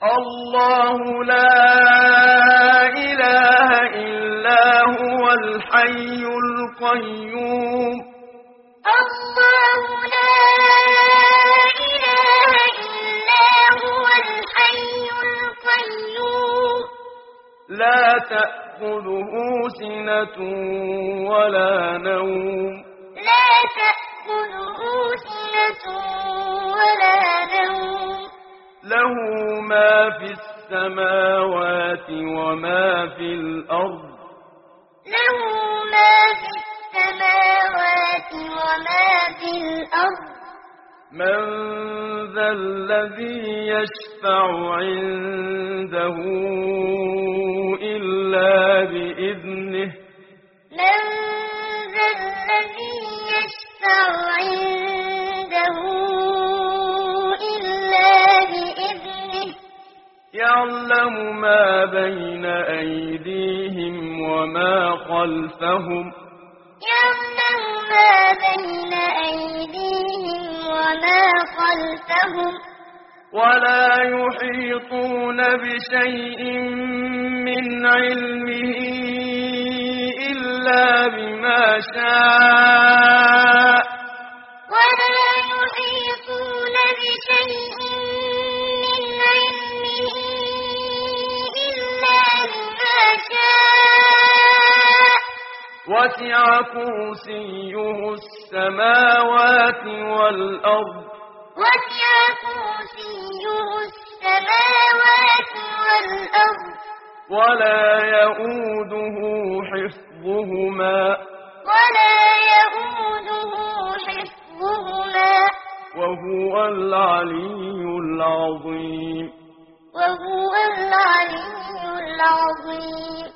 الله لا إله إلا هو الحي القيوم الله لا إله إلا هو الحي القيوم لا تأخذه سنة ولا نوم لا تأخذه سنة ولا نوم له ما في السماوات وما في الأرض له ما في السماوات وما في الأرض من ذا الذي يشفع عنده إلا بإذنه من ذا الذي يشفع عنده إلا بإذنه يعلم ما بين أيديهم وما خلفهم يعلم ما بين أيديهم وما خلفهم ولا يحيطون بشيء من علمه إلا بما شاء ولا يحيطون بشيء من علمه إلا بما شاء وسع كرسيه السماوات والأرض وسع كرسيه السماوات والأرض ولا يئوده حفظهما ولا يئوده حفظهما وهو العلي العظيم وهو العلي العظيم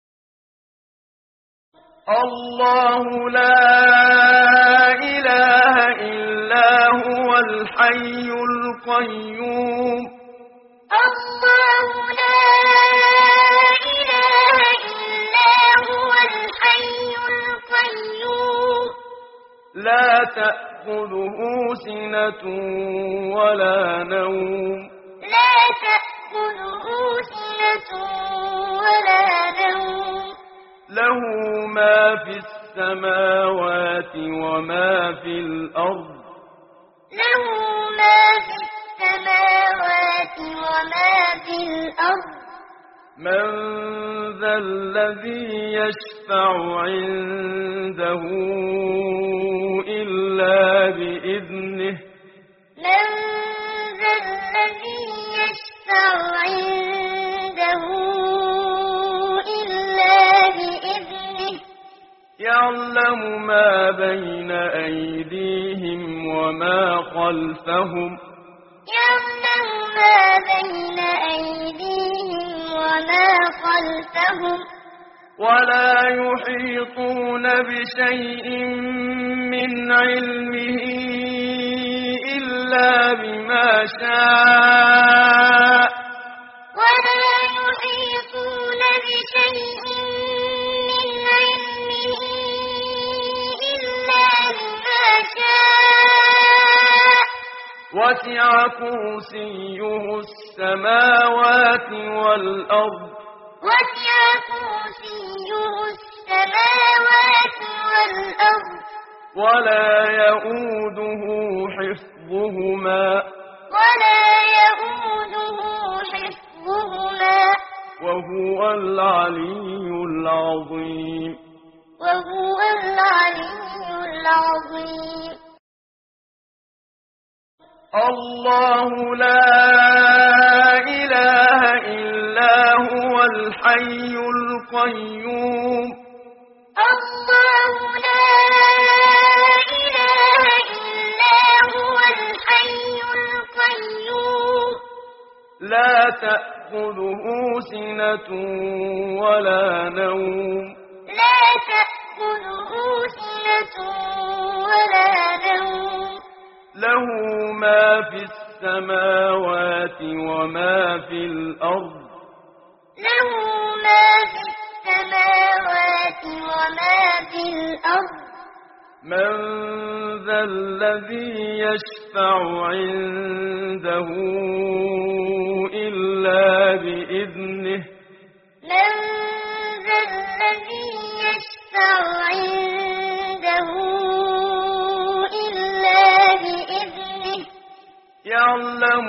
الله لا إله إلا هو الحي القيوم الله لا إله إلا هو الحي القيوم لا تأخذه سنة ولا نوم لا تأخذه سنة ولا نوم له ما في السماوات وما في الأرض له ما في السماوات وما في الأرض من ذا الذي يشفع عنده إلا بإذنه من ذا الذي يشفع عنده إلا بإذنه يعلم ما بين أيديهم وما خلفهم يعلم ما بين أيديهم وما خلفهم ولا يحيطون بشيء من علمه إلا بما شاء ولا يحيطون بشيء من علمه إلا بما شاء وسع كرسيه السماوات والأرض وسع كرسيه السماوات والأرض ولا يئوده حفظهما ولا يئوده حفظهما وهو العلي العظيم وهو العلي العظيم الله لا إله إلا هو الحي القيوم الله لا إله إلا هو الحي القيوم لا تأخذه سنة ولا نوم لا تأخذه سنة ولا نوم له ما في السماوات وما في الأرض له ما في السماوات وما في الأرض من ذا الذي يشفع عنده إلا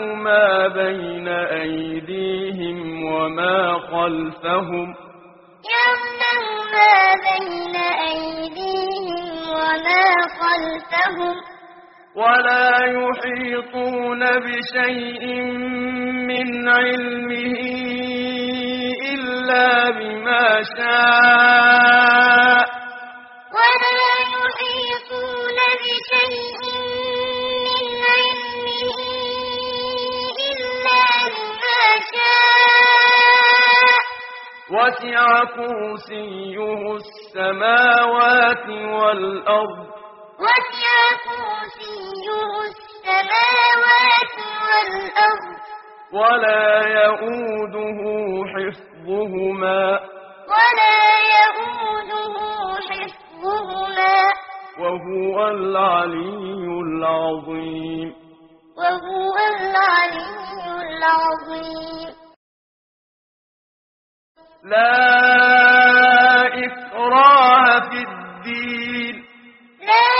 ما بين أيديهم وما خلفهم يعلم ما بين أيديهم وما خلفهم ولا يحيطون بشيء من علمه إلا بما شاء ولا يحيطون بشيء من علمه إلا بما شاء وسع كرسيه السماوات والأرض وسع كرسيه السماوات والأرض ولا يئوده حفظهما ولا يئوده حفظهما وهو العلي العظيم وهو العلي العظيم لا إكراه في الدين لا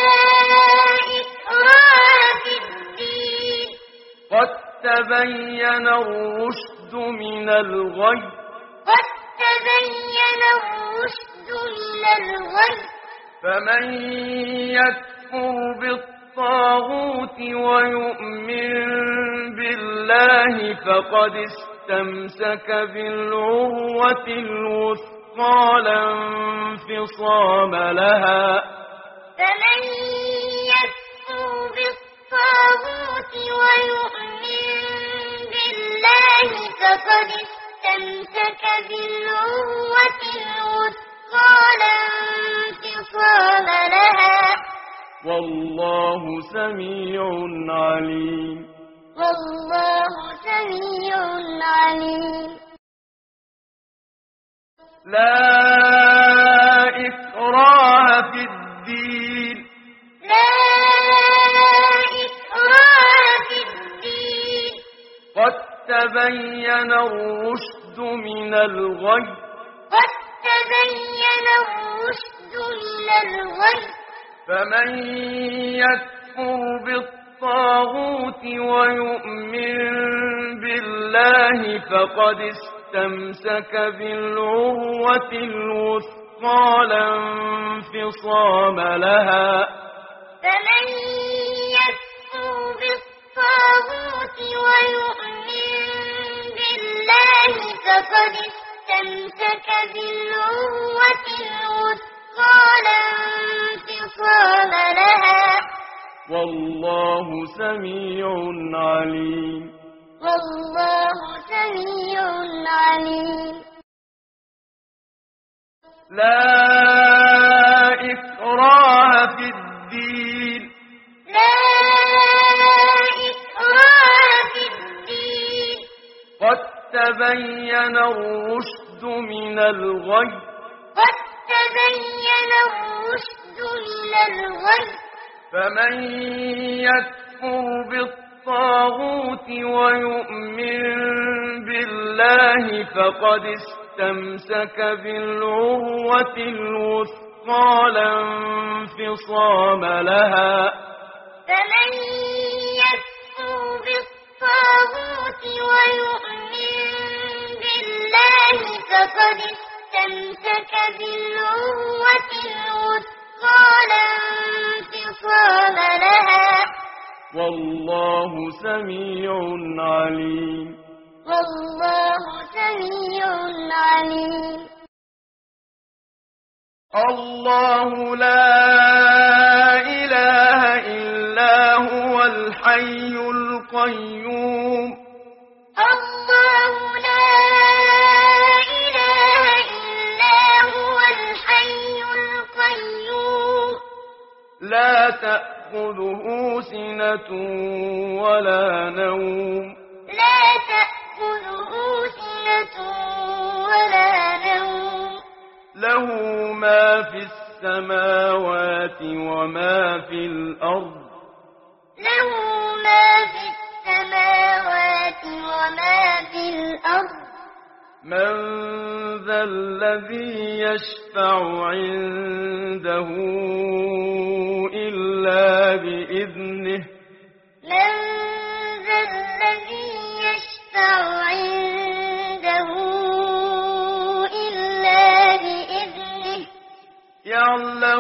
إكراه في الدين قد تبين الرشد من الغي قد تبين الرشد من الغي فمن يكفر بالطاغوت ويؤمن بالله فقد استمسك بالعروة الوثقى لا انفصام لها فمن يكفر بالطاغوت ويؤمن بالله فقد استمسك بالعروة الوثقى لا انفصام لها والله سميع عليم والله سميع عليم لا إكراه في الدين لا إكراه في الدين قد تبين الرشد من الغي قد تبين الرشد من الغي فمن يكفر بالطاغوت ويؤمن بالله فقد استمسك بالعروة الوثقى لا انفصام لها فمن يكفر بالطاغوت ويؤمن بالله فقد استمسك بالعروة الوثقى لا انفصام لها والله سميع عليم والله سميع عليم لا إكراه في الدين لا إكراه في الدين قد تبين الرشد من الغي قد تبين الرشد من الغي فمن يكفر بالطاغوت ويؤمن بالله فقد استمسك بالعروة الوثقى لا انفصام لها فمن يكفر بالطاغوت ويؤمن بالله فقد استمسك بالعروة الوثقى لا انفصام لها والله سميع عليم والله سميع عليم الله لا إله إلا هو الحي القيوم الله لا إله إلا هو الحي القيوم لا تأخذه سنة ولا نوم لا تأخذه سنة ولا نوم له ما في السماوات وما في الأرض له ما في السماوات وما في الأرض من ذا الذي يشفع عنده إلا بإذنه من ذا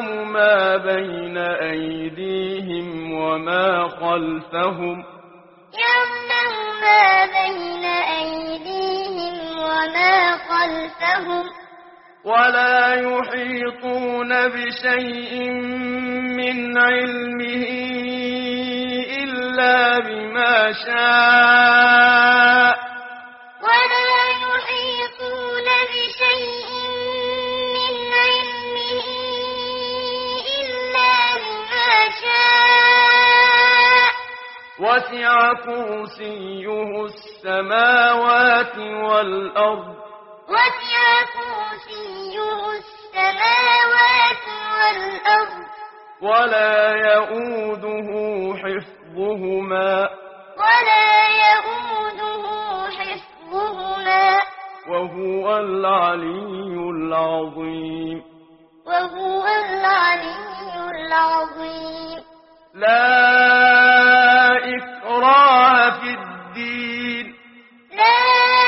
يعلم ما بين أيديهم وما خلفهم يعلم ما بين أيديهم وما خلفهم ولا يحيطون بشيء من علمه إلا بما شاء ولا يحيطون بشيء من علمه إلا بما شاء وسع كرسيه السماوات والأرض وسع كرسيه السماوات والأرض ولا يئوده حفظهما ولا يئوده حفظهما وهو العلي العظيم وهو العلي العظيم لا إكراه في الدين لا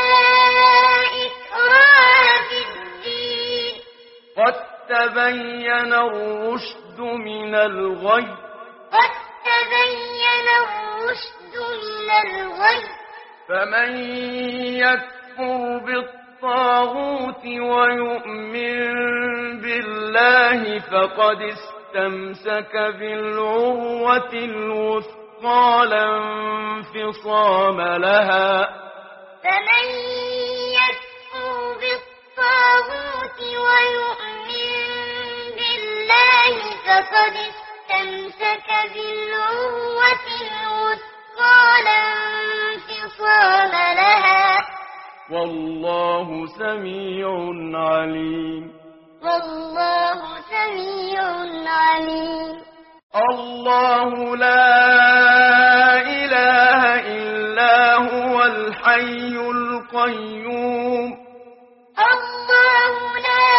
إكراه في الدين قد تبين الرشد من الغي قد تبين الرشد من الغي فمن يكفر بالطاغوت ويؤمن بالله فقد استمسك بالعروة الوثقى لا انفصام لها فمن يكفر بالطاغوت ويؤمن بالله فقد استمسك بالعروة الوثقى لا انفصام لها والله سميع عليم والله سميع عليم الله لا إله إلا هو الحي القيوم الله لا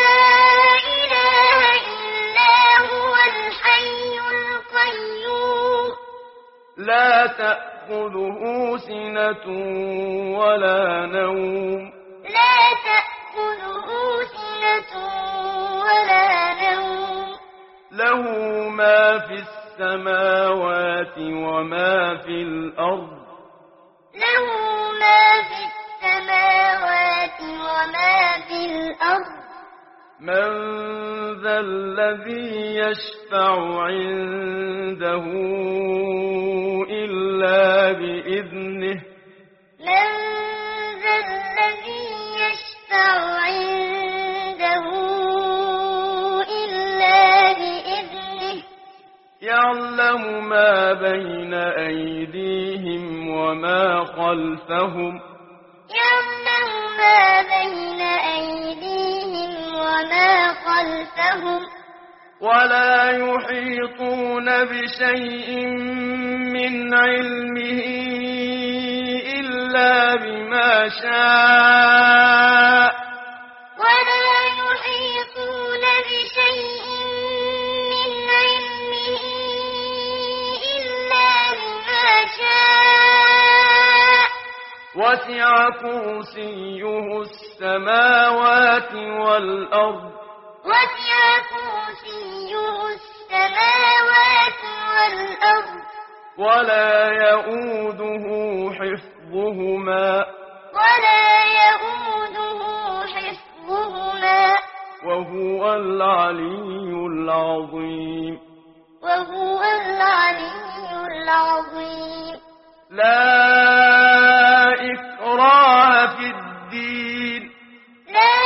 إله إلا هو الحي القيوم لا تأخذه سنة ولا نوم لا تأخذه سنة ولا نوم له ما في السماوات وما في الأرض له ما في السماوات وما في الأرض من ذا الذي يشفع عنده إلا بإذنه من ذا الذي يشفع عنده إلا بإذنه يعلم ما بين أيديهم وما خلفهم يعلم ما بين أيديهم وما خلفهم ولا يحيطون بشيء من علمه إلا بما شاء ولا يحيطون بشيء من علمه إلا بما شاء وسع كرسيه السماوات والأرض وسع كرسيه السماوات والأرض ولا يئوده حفظهما ولا يئوده حفظهما وهو العلي العظيم وهو العلي العظيم لا إكراه في الدين لا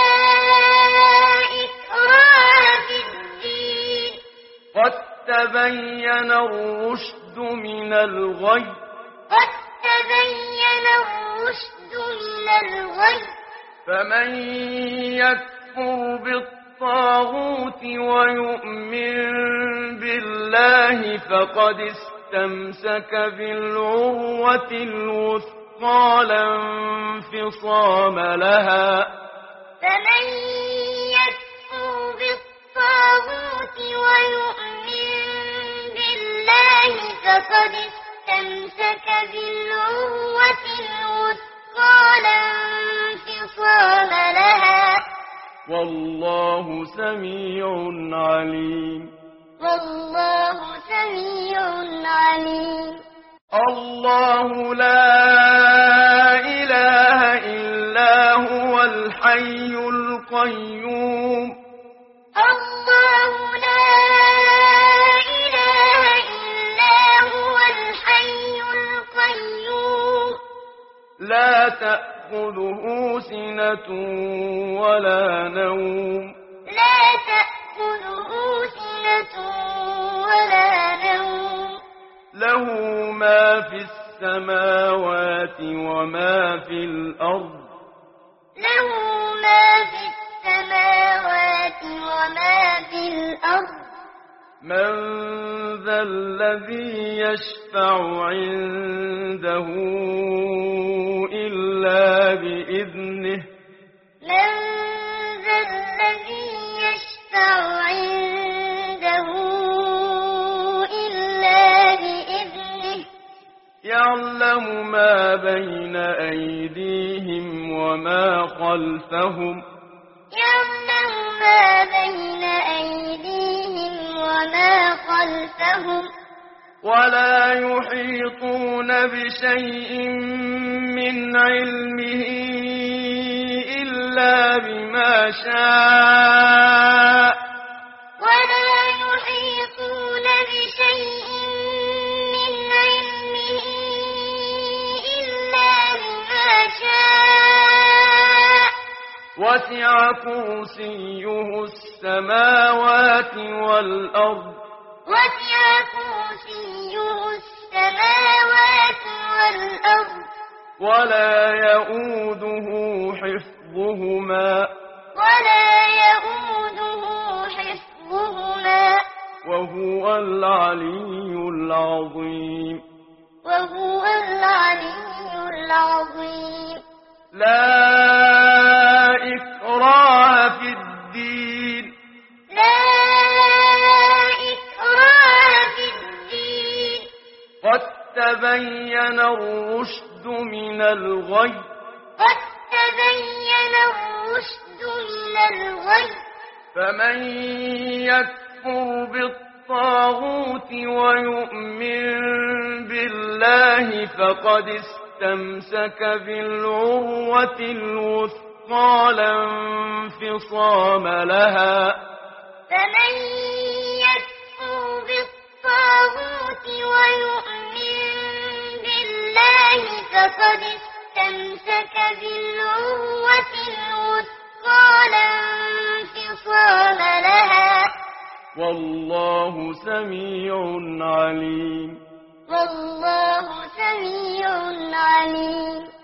إكراه في الدين قد تبين الرشد من الغي قد تبين الرشد من الغي فمن يكفر بالطاغوت ويؤمن بالله فقد استمسك بالعروة الوثقى لا انفصام لها فمن يكفر بالطاغوت ويؤمن بالله فقد استمسك بالعروة الوثقى لا انفصام لها والله سميع عليم. والله سميع عليم. الله لا إله إلا هو الحي القيوم. الله لا إله إلا هو الحي القيوم. لا تأخذه سنة ولا نوم. لا تأخذه سنة ولا نوم. له ما في السماوات وما في الأرض. له ما في السماوات وما في الأرض. من ذا الذي يشفع عنده إلا بإذنه. من ذا الذي يشفع عنده إلا بإذنه. يعلم ما بين أيديهم وما خلفهم. يعلم ما بين أيديهم وما خلفهم. ولا يحيطون بشيء من علمه إلا بما شاء. ولا يحيطون بشيء من علمه إلا بما شاء. وسع كرسيه السماوات والأرض. وسع كرسيه السماوات والأرض. ولا يئوده حفظهما. ولا يئوده حفظهما. وهو العلي العظيم. وهو العلي العظيم. لا إكراه في الدين. لا إكراه في الدين. قد تبين الرشد من الغي. قد تبين الرشد من الغي. فمن يكفر بالطاغوت ويؤمن بالله فقد استمسك بالعروة الوثقى لا انفصام لها. فمن يكفر بالطاغوت ويؤمن بالله فقد استمسك بالعروة الوثقى لا انفصام لها. والله سميع عليم. والله سميع عليم.